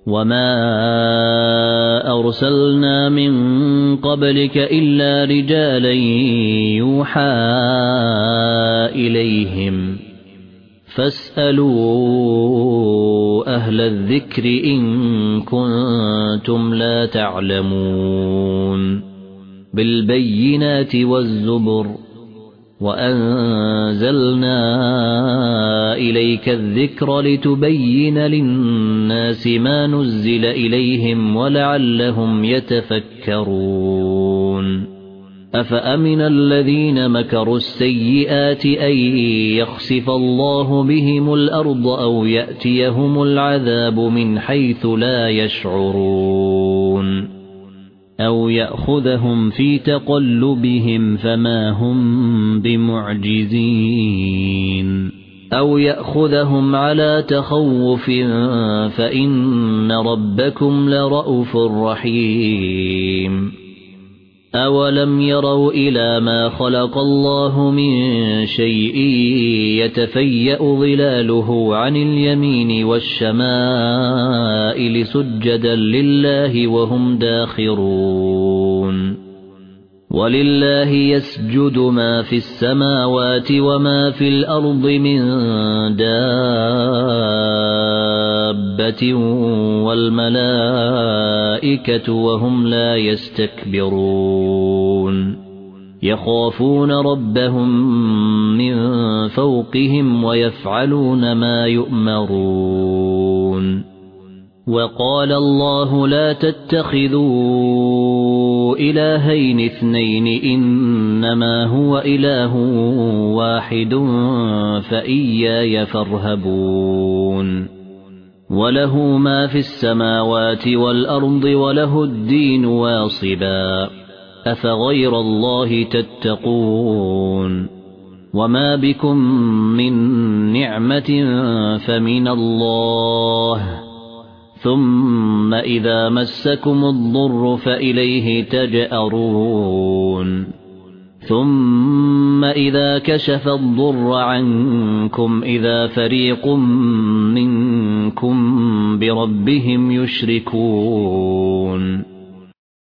وما أرسلنا من قبلك إلا رجالا يوحى إليهم فاسألوا أهل الذكر إن كنتم لا تعلمون بالبينات والزبر وأنزلنا إليك الذكر لتبين للناس ما نزل إليهم ولعلهم يتفكرون أفأمن الذين مكروا السيئات أن يخسف الله بهم الأرض أو يأتيهم العذاب من حيث لا يشعرون أو يأخذهم في تقلبهم فما هم بمعجزين أو يأخذهم على تخوف فإن ربكم لرءوف رحيم أولم يروا إلى ما خلق الله من شيء يتفيأ ظلاله عن اليمين والشمائل سجدا لله وهم داخرون ولله يسجد ما في السماوات وما في الأرض من دابة والملائكة وهم لا يستكبرون يخافون ربهم من فوقهم ويفعلون ما يؤمرون وقال الله لا تتخذوا إلهين اثنين إنما هو إله واحد فإياي فارهبون وله ما في السماوات والأرض وله الدين واصبا أفغير الله تتقون وما بكم من نعمة فمن الله ثم إذا مسكم الضر فإليه تجأرون ثم إذا كشف الضر عنكم إذا فريق منكم بربهم يشركون